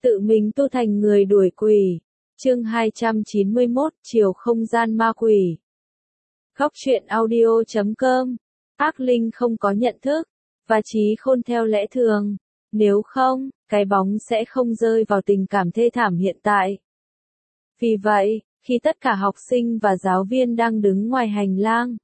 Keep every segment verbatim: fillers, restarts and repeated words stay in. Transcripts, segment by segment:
tự mình tu thành người đuổi quỷ. Chương hai trăm chín mươi mốt, chiều không gian ma quỷ. Góc truyện audio chấm com. Ác linh không có nhận thức và trí khôn theo lẽ thường, nếu không, cái bóng sẽ không rơi vào tình cảm thê thảm hiện tại. Vì vậy, khi tất cả học sinh và giáo viên đang đứng ngoài hành lang,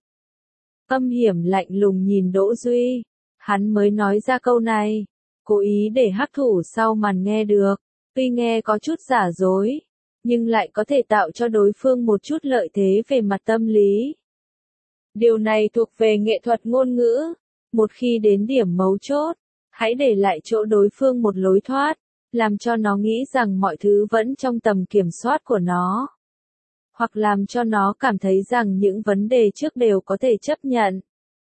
âm hiểm lạnh lùng nhìn Đỗ Duy, hắn mới nói ra câu này, cố ý để hắc thủ sau màn nghe được, tuy nghe có chút giả dối, nhưng lại có thể tạo cho đối phương một chút lợi thế về mặt tâm lý. Điều này thuộc về nghệ thuật ngôn ngữ, một khi đến điểm mấu chốt, hãy để lại chỗ đối phương một lối thoát, làm cho nó nghĩ rằng mọi thứ vẫn trong tầm kiểm soát của nó. Hoặc làm cho nó cảm thấy rằng những vấn đề trước đều có thể chấp nhận.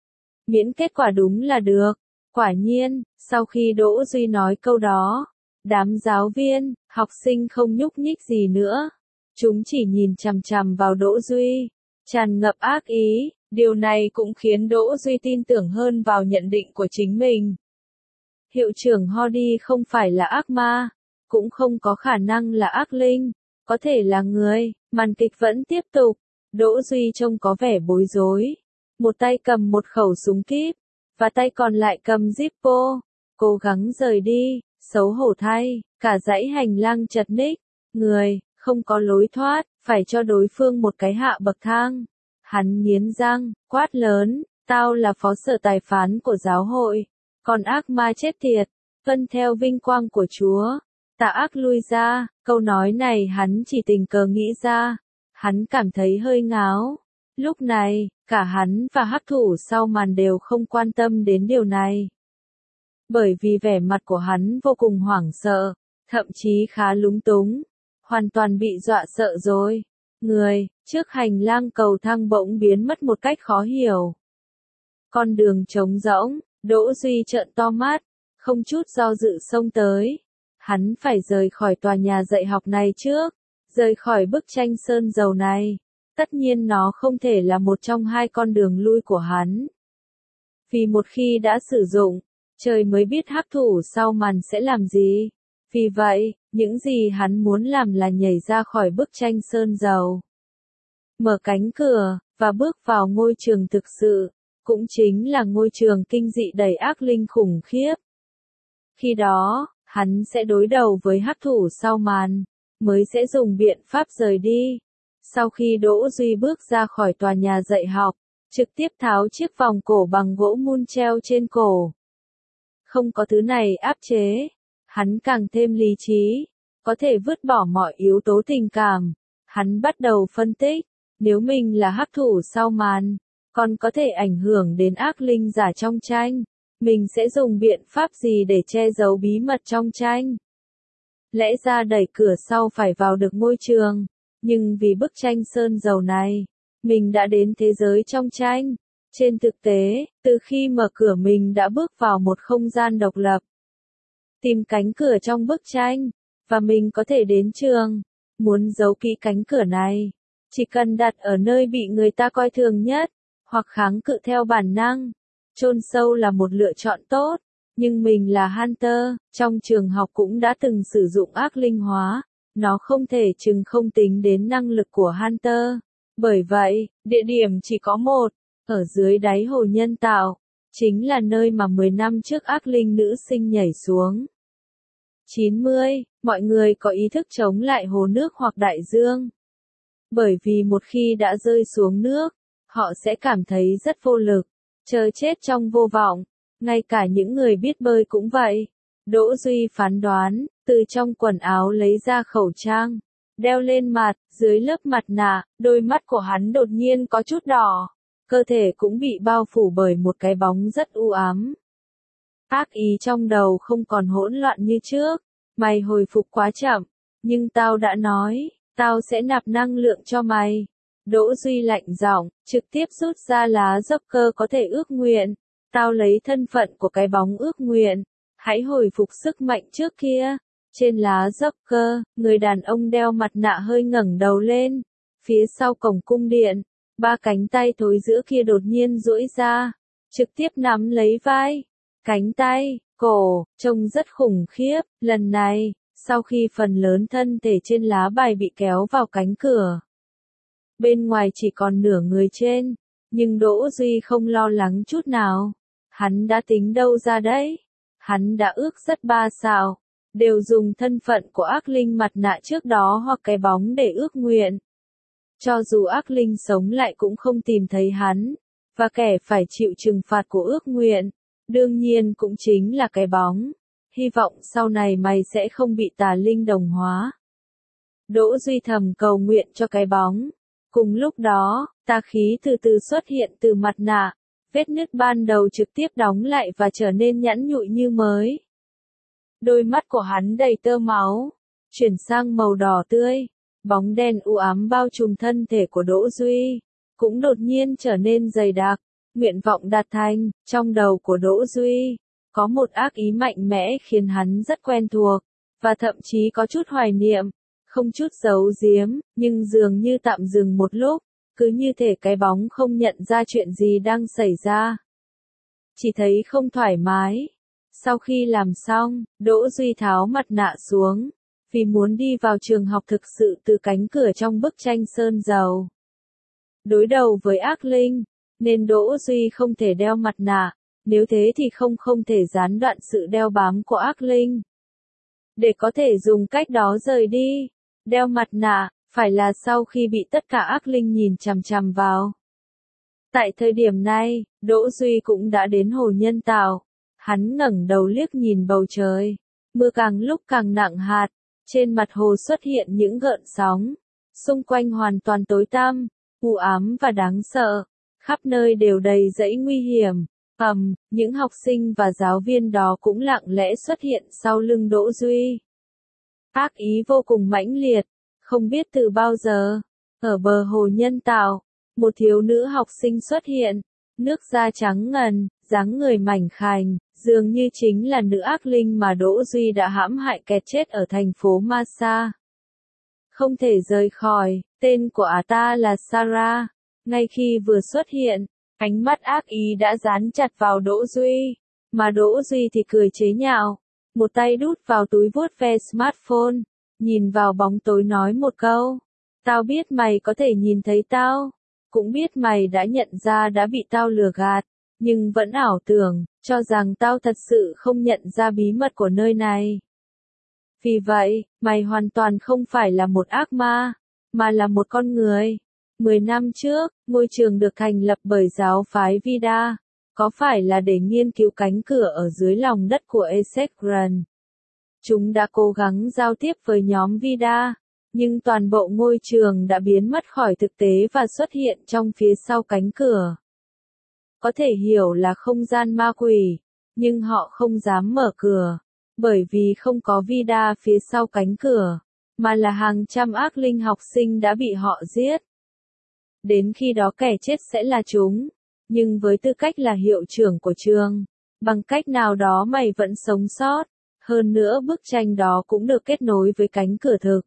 Miễn kết quả đúng là được. Quả nhiên, sau khi Đỗ Duy nói câu đó, đám giáo viên, học sinh không nhúc nhích gì nữa. Chúng chỉ nhìn chằm chằm vào Đỗ Duy, tràn ngập ác ý. Điều này cũng khiến Đỗ Duy tin tưởng hơn vào nhận định của chính mình. Hiệu trưởng Hardy không phải là ác ma, cũng không có khả năng là ác linh, có thể là người. Màn kịch vẫn tiếp tục, Đỗ Duy trông có vẻ bối rối. Một tay cầm một khẩu súng kíp, và tay còn lại cầm Zippo, cố gắng rời đi, xấu hổ thay, cả dãy hành lang chật ních, người, không có lối thoát, phải cho đối phương một cái hạ bậc thang. Hắn nghiến răng, quát lớn, tao là phó sở tài phán của giáo hội, còn ác ma chết tiệt, tuân theo vinh quang của Chúa. Tà ác lui ra, câu nói này hắn chỉ tình cờ nghĩ ra, hắn cảm thấy hơi ngáo. Lúc này, cả hắn và hắc thủ sau màn đều không quan tâm đến điều này. Bởi vì vẻ mặt của hắn vô cùng hoảng sợ, thậm chí khá lúng túng, hoàn toàn bị dọa sợ rồi. Người, trước hành lang cầu thang bỗng biến mất một cách khó hiểu. Con đường trống rỗng, Đỗ Duy trợn to mắt, không chút do dự xông tới. Hắn phải rời khỏi tòa nhà dạy học này trước, rời khỏi bức tranh sơn dầu này. Tất nhiên nó không thể là một trong hai con đường lui của hắn. Vì một khi đã sử dụng, trời mới biết hắc thủ sau màn sẽ làm gì. Vì vậy, những gì hắn muốn làm là nhảy ra khỏi bức tranh sơn dầu, mở cánh cửa, và bước vào ngôi trường thực sự, cũng chính là ngôi trường kinh dị đầy ác linh khủng khiếp. Khi đó, hắn sẽ đối đầu với hắc thủ sau màn, mới sẽ dùng biện pháp rời đi. Sau khi Đỗ Duy bước ra khỏi tòa nhà dạy học, trực tiếp tháo chiếc vòng cổ bằng gỗ mun treo trên cổ. Không có thứ này áp chế, hắn càng thêm lý trí, có thể vứt bỏ mọi yếu tố tình cảm. Hắn bắt đầu phân tích, nếu mình là hắc thủ sau màn, còn có thể ảnh hưởng đến ác linh giả trong tranh, mình sẽ dùng biện pháp gì để che giấu bí mật trong tranh? Lẽ ra đẩy cửa sau phải vào được ngôi trường, nhưng vì bức tranh sơn dầu này, mình đã đến thế giới trong tranh. Trên thực tế, từ khi mở cửa mình đã bước vào một không gian độc lập. Tìm cánh cửa trong bức tranh, và mình có thể đến trường. Muốn giấu kỹ cánh cửa này, chỉ cần đặt ở nơi bị người ta coi thường nhất, hoặc kháng cự theo bản năng. Chôn sâu là một lựa chọn tốt, nhưng mình là Hunter, trong trường học cũng đã từng sử dụng ác linh hóa, nó không thể chừng không tính đến năng lực của Hunter. Bởi vậy, địa điểm chỉ có một, ở dưới đáy hồ nhân tạo, chính là nơi mà mười năm trước ác linh nữ sinh nhảy xuống. chín mươi, mọi người có ý thức chống lại hồ nước hoặc đại dương. Bởi vì một khi đã rơi xuống nước, họ sẽ cảm thấy rất vô lực, chờ chết trong vô vọng, ngay cả những người biết bơi cũng vậy. Đỗ Duy phán đoán, từ trong quần áo lấy ra khẩu trang, đeo lên mặt, dưới lớp mặt nạ, đôi mắt của hắn đột nhiên có chút đỏ, cơ thể cũng bị bao phủ bởi một cái bóng rất u ám. Ác ý trong đầu không còn hỗn loạn như trước, mày hồi phục quá chậm, nhưng tao đã nói, tao sẽ nạp năng lượng cho mày. Đỗ Duy lạnh giọng, trực tiếp rút ra lá Joker có thể ước nguyện. Tao lấy thân phận của cái bóng ước nguyện. Hãy hồi phục sức mạnh trước kia. Trên lá Joker, người đàn ông đeo mặt nạ hơi ngẩng đầu lên. Phía sau cổng cung điện, ba cánh tay thối giữa kia đột nhiên duỗi ra, trực tiếp nắm lấy vai, cánh tay, cổ, trông rất khủng khiếp. Lần này, Sau khi phần lớn thân thể trên lá bài bị kéo vào cánh cửa, bên ngoài chỉ còn nửa người trên, nhưng Đỗ Duy không lo lắng chút nào. Hắn đã tính đâu ra đấy. Hắn đã ước rất ba sao, đều dùng thân phận của ác linh mặt nạ trước đó hoặc cái bóng để ước nguyện. Cho dù ác linh sống lại cũng không tìm thấy hắn, và kẻ phải chịu trừng phạt của ước nguyện, đương nhiên cũng chính là cái bóng. Hy vọng sau này mày sẽ không bị tà linh đồng hóa. Đỗ Duy thầm cầu nguyện cho cái bóng. Cùng lúc đó, tà khí từ từ xuất hiện từ mặt nạ, vết nứt ban đầu trực tiếp đóng lại và trở nên nhẵn nhụi như mới. Đôi mắt của hắn đầy tơ máu, chuyển sang màu đỏ tươi, bóng đen u ám bao trùm thân thể của Đỗ Duy, cũng đột nhiên trở nên dày đặc, nguyện vọng đạt thành, trong đầu của Đỗ Duy, có một ác ý mạnh mẽ khiến hắn rất quen thuộc, và thậm chí có chút hoài niệm, không chút giấu giếm, nhưng dường như tạm dừng một lúc, cứ như thể cái bóng không nhận ra chuyện gì đang xảy ra. Chỉ thấy không thoải mái. Sau khi làm xong, Đỗ Duy tháo mặt nạ xuống, vì muốn đi vào trường học thực sự từ cánh cửa trong bức tranh sơn dầu. Đối đầu với ác linh, nên Đỗ Duy không thể đeo mặt nạ, nếu thế thì không không thể gián đoạn sự đeo bám của ác linh. Để có thể dùng cách đó rời đi, đeo mặt nạ, phải là sau khi bị tất cả ác linh nhìn chằm chằm vào. Tại thời điểm này, Đỗ Duy cũng đã đến hồ nhân tạo. Hắn ngẩng đầu liếc nhìn bầu trời. Mưa càng lúc càng nặng hạt. Trên mặt hồ xuất hiện những gợn sóng. Xung quanh hoàn toàn tối tăm, u ám và đáng sợ. Khắp nơi đều đầy dãy nguy hiểm. Ầm, những học sinh và giáo viên đó cũng lặng lẽ xuất hiện sau lưng Đỗ Duy. Ác ý vô cùng mãnh liệt. Không biết từ bao giờ, ở bờ hồ nhân tạo, một thiếu nữ học sinh xuất hiện, nước da trắng ngần, dáng người mảnh khảnh, dường như chính là nữ ác linh mà Đỗ Duy đã hãm hại kẹt chết ở thành phố Masa. Không thể rời khỏi, tên của ả ta là Sarah. Ngay khi vừa xuất hiện, ánh mắt ác ý đã dán chặt vào Đỗ Duy, mà Đỗ Duy thì cười chế nhạo, một tay đút vào túi vuốt ve smartphone. Nhìn vào bóng tối nói một câu, tao biết mày có thể nhìn thấy tao, cũng biết mày đã nhận ra đã bị tao lừa gạt, nhưng vẫn ảo tưởng, cho rằng tao thật sự không nhận ra bí mật của nơi này. Vì vậy, mày hoàn toàn không phải là một ác ma, mà là một con người. Mười năm trước, ngôi trường được thành lập bởi giáo phái Vida, có phải là để nghiên cứu cánh cửa ở dưới lòng đất của Exegran. Chúng đã cố gắng giao tiếp với nhóm Vida, nhưng toàn bộ ngôi trường đã biến mất khỏi thực tế và xuất hiện trong phía sau cánh cửa. Có thể hiểu là không gian ma quỷ, nhưng họ không dám mở cửa, bởi vì không có Vida phía sau cánh cửa, mà là hàng trăm ác linh học sinh đã bị họ giết. Đến khi đó kẻ chết sẽ là chúng, nhưng với tư cách là hiệu trưởng của trường, bằng cách nào đó mày vẫn sống sót. Hơn nữa bức tranh đó cũng được kết nối với cánh cửa thực.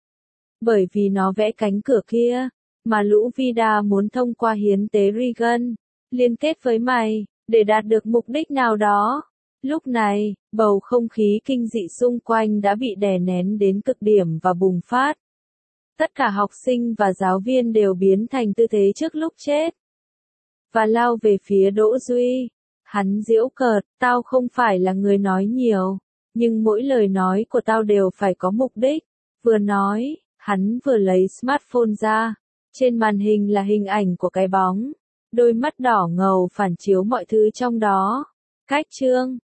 Bởi vì nó vẽ cánh cửa kia, mà lũ Vida muốn thông qua hiến tế Regan, liên kết với mày, để đạt được mục đích nào đó. Lúc này, bầu không khí kinh dị xung quanh đã bị đè nén đến cực điểm và bùng phát. Tất cả học sinh và giáo viên đều biến thành tư thế trước lúc chết. Và lao về phía Đỗ Duy. Hắn giễu cợt, tao không phải là người nói nhiều. Nhưng mỗi lời nói của tao đều phải có mục đích. Vừa nói, hắn vừa lấy smartphone ra. Trên màn hình là hình ảnh của cái bóng. Đôi mắt đỏ ngầu phản chiếu mọi thứ trong đó. Cách chương